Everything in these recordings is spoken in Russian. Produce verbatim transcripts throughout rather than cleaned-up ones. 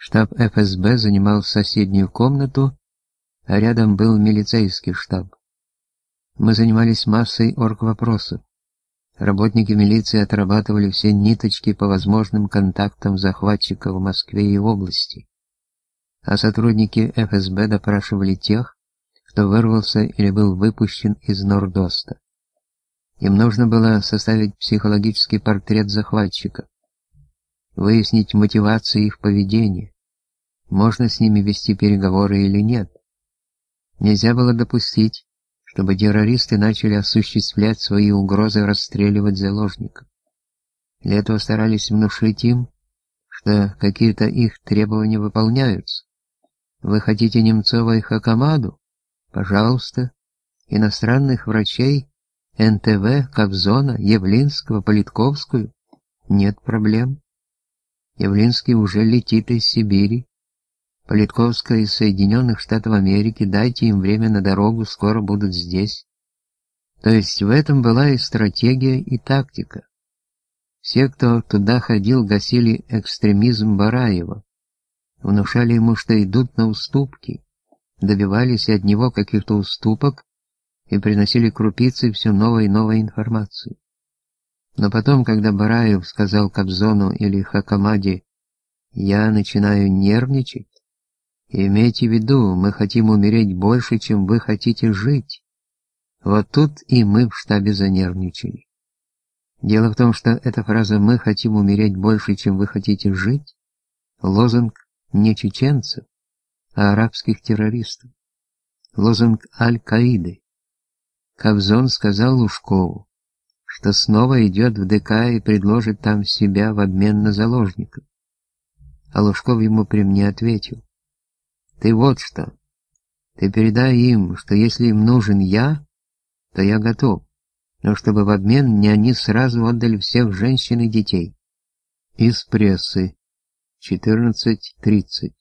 Штаб эф эс бэ занимал соседнюю комнату, а рядом был милицейский штаб. Мы занимались массой оргвопросов. Работники милиции отрабатывали все ниточки по возможным контактам захватчиков в Москве и области. А сотрудники эф эс бэ допрашивали тех, кто вырвался или был выпущен из Нордоста. Им нужно было составить психологический портрет захватчиков, выяснить мотивацию их поведения, можно с ними вести переговоры или нет. Нельзя было допустить, чтобы террористы начали осуществлять свои угрозы расстреливать заложников. Для этого старались внушить им, что какие-то их требования выполняются. Вы хотите Немцова и Хакамаду? Пожалуйста. Иностранных врачей, эн тэ вэ, Кобзона, Явлинского, Политковскую? Нет проблем. Явлинский уже летит из Сибири. Политковская из Соединенных Штатов Америки, дайте им время на дорогу, скоро будут здесь. То есть в этом была и стратегия, и тактика. Все, кто туда ходил, гасили экстремизм Бараева, внушали ему, что идут на уступки, добивались от него каких-то уступок и приносили крупицы все новой и новой информации. Но потом, когда Бараев сказал Кобзону или Хакамаде «я начинаю нервничать», имейте в виду, мы хотим умереть больше, чем вы хотите жить. Вот тут и мы в штабе занервничали. Дело в том, что эта фраза «мы хотим умереть больше, чем вы хотите жить» лозунг не чеченцев, а арабских террористов. Лозунг Аль-Каиды. Кобзон сказал Лужкову, что снова идет в ДК и предложит там себя в обмен на заложников. А Лужков ему при мне ответил: «Ты вот что, ты передай им, что если им нужен я, то я готов, но чтобы в обмен мне они сразу отдали всех женщин и детей». Из прессы. четырнадцать тридцать.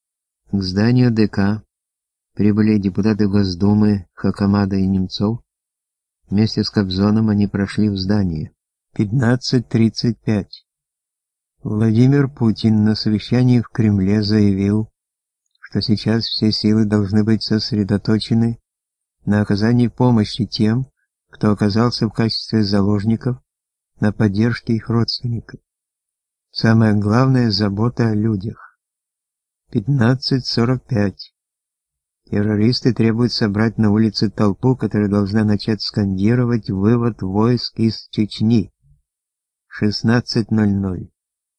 К зданию ДК прибыли депутаты Госдумы Хакамада и Немцов. Вместе с Кобзоном они прошли в здание. пятнадцать тридцать пять. Владимир Путин на совещании в Кремле заявил, что сейчас все силы должны быть сосредоточены на оказании помощи тем, кто оказался в качестве заложников, на поддержке их родственников. Самая главная забота о людях. пятнадцать сорок пять. Террористы требуют собрать на улице толпу, которая должна начать скандировать вывод войск из Чечни. шестнадцать ноль ноль.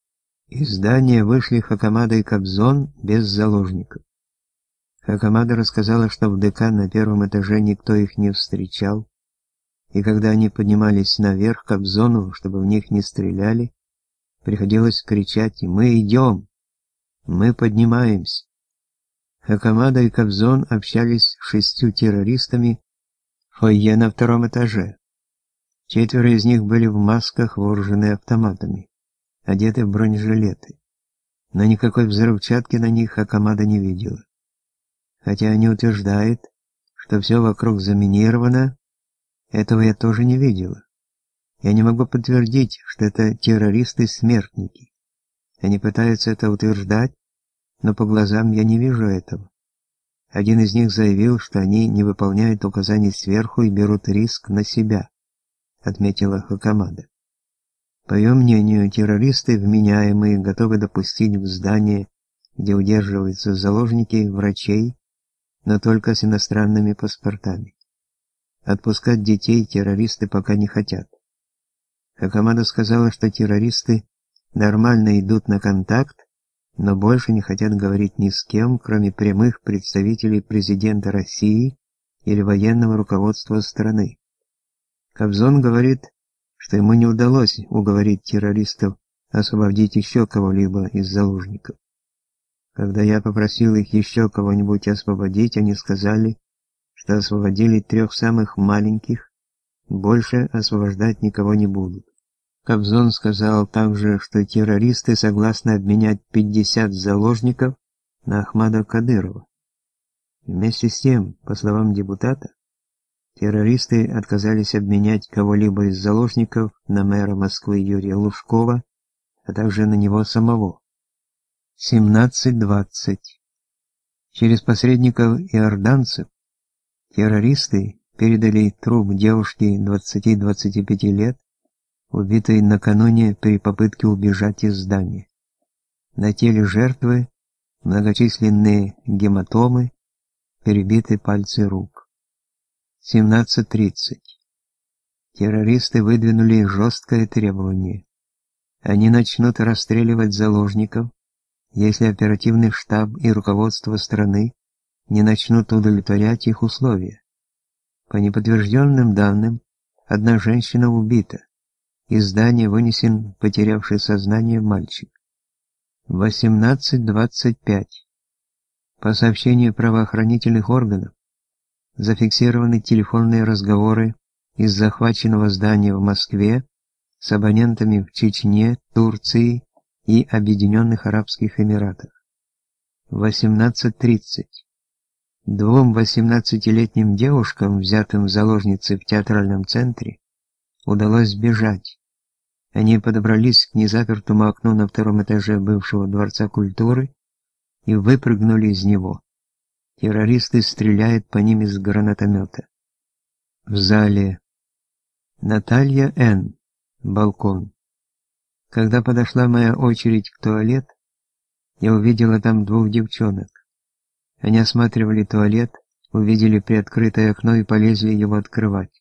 Из здания вышли Хакамада и Кобзон без заложников. Хакамада рассказала, что в ДК на первом этаже никто их не встречал, и когда они поднимались наверх к Кобзону, чтобы в них не стреляли, приходилось кричать: «Мы идем! Мы поднимаемся!» Хакамада и Кобзон общались с шестью террористами в фойе на втором этаже. Четверо из них были в масках, вооружены автоматами, одеты в бронежилеты. Но никакой взрывчатки на них Хакамада не видела. Хотя они утверждают, что все вокруг заминировано, этого я тоже не видела. Я не могу подтвердить, что это террористы-смертники. Они пытаются это утверждать, но по глазам я не вижу этого. Один из них заявил, что они не выполняют указаний сверху и берут риск на себя, отметила Хакамада. По ее мнению, террористы вменяемые, готовы допустить в здание, где удерживаются заложники, врачей, но только с иностранными паспортами. Отпускать детей террористы пока не хотят. Хакамада сказала, что террористы нормально идут на контакт, но больше не хотят говорить ни с кем, кроме прямых представителей президента России или военного руководства страны. Кобзон говорит, что ему не удалось уговорить террористов освободить еще кого-либо из заложников. Когда я попросил их еще кого-нибудь освободить, они сказали, что освободили трех самых маленьких, больше освобождать никого не будут. Кобзон сказал также, что террористы согласны обменять пятьдесят заложников на Ахмада Кадырова. Вместе с тем, по словам депутата, террористы отказались обменять кого-либо из заложников на мэра Москвы Юрия Лужкова, а также на него самого. семнадцать двадцать. Через посредников иорданцев террористы передали труп девушки двадцати-двадцати пяти лет, убитой накануне при попытке убежать из здания. На теле жертвы многочисленные гематомы, перебиты пальцы рук. семнадцать тридцать. Террористы выдвинули жесткое требование. Они начнут расстреливать заложников, если оперативный штаб и руководство страны не начнут удовлетворять их условия. По неподтвержденным данным, одна женщина убита. Из здания вынесен потерявший сознание мальчик. восемнадцать двадцать пять. По сообщению правоохранительных органов, зафиксированы телефонные разговоры из захваченного здания в Москве с абонентами в Чечне, Турции и Объединенных Арабских Эмиратах. восемнадцать тридцать. Двум восемнадцатилетним девушкам, взятым в заложницы в театральном центре, удалось сбежать. Они подобрались к незапертому окну на втором этаже бывшего Дворца культуры и выпрыгнули из него. Террористы стреляют по ним из гранатомета. В зале Наталья Н. Балкон. Когда подошла моя очередь в туалет, я увидела там двух девчонок. Они осматривали туалет, увидели приоткрытое окно и полезли его открывать.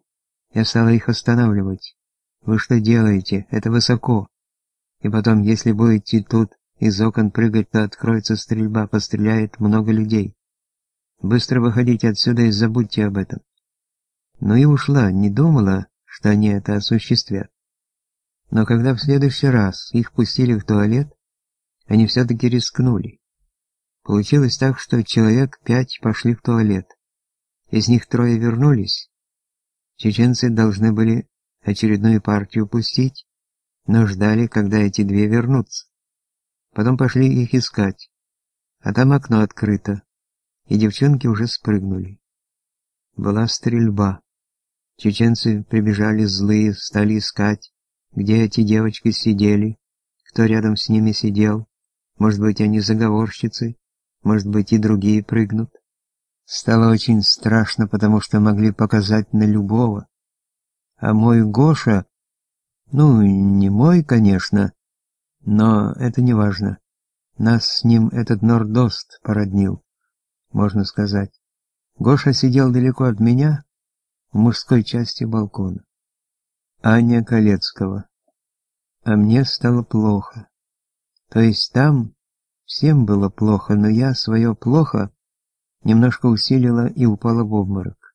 Я стала их останавливать. «Вы что делаете? Это высоко. И потом, если будете тут из окон прыгать, то откроется стрельба, постреляет много людей. Быстро выходите отсюда и забудьте об этом». Ну и ушла, не думала, что они это осуществят. Но когда в следующий раз их пустили в туалет, они все-таки рискнули. Получилось так, что человек пять пошли в туалет. Из них трое вернулись. Чеченцы должны были очередную партию пустить, но ждали, когда эти две вернутся. Потом пошли их искать, а там окно открыто, и девчонки уже спрыгнули. Была стрельба. Чеченцы прибежали злые, стали искать, где эти девочки сидели, кто рядом с ними сидел. Может быть, они заговорщицы, может быть, и другие прыгнут. Стало очень страшно, потому что могли показать на любого. А мой Гоша, ну, не мой, конечно, но это не важно. Нас с ним этот нордост породнил, можно сказать. Гоша сидел далеко от меня, в мужской части балкона. Аня Колецкого. А мне стало плохо. То есть там всем было плохо, но я свое «плохо» немножко усилила и упала в обморок.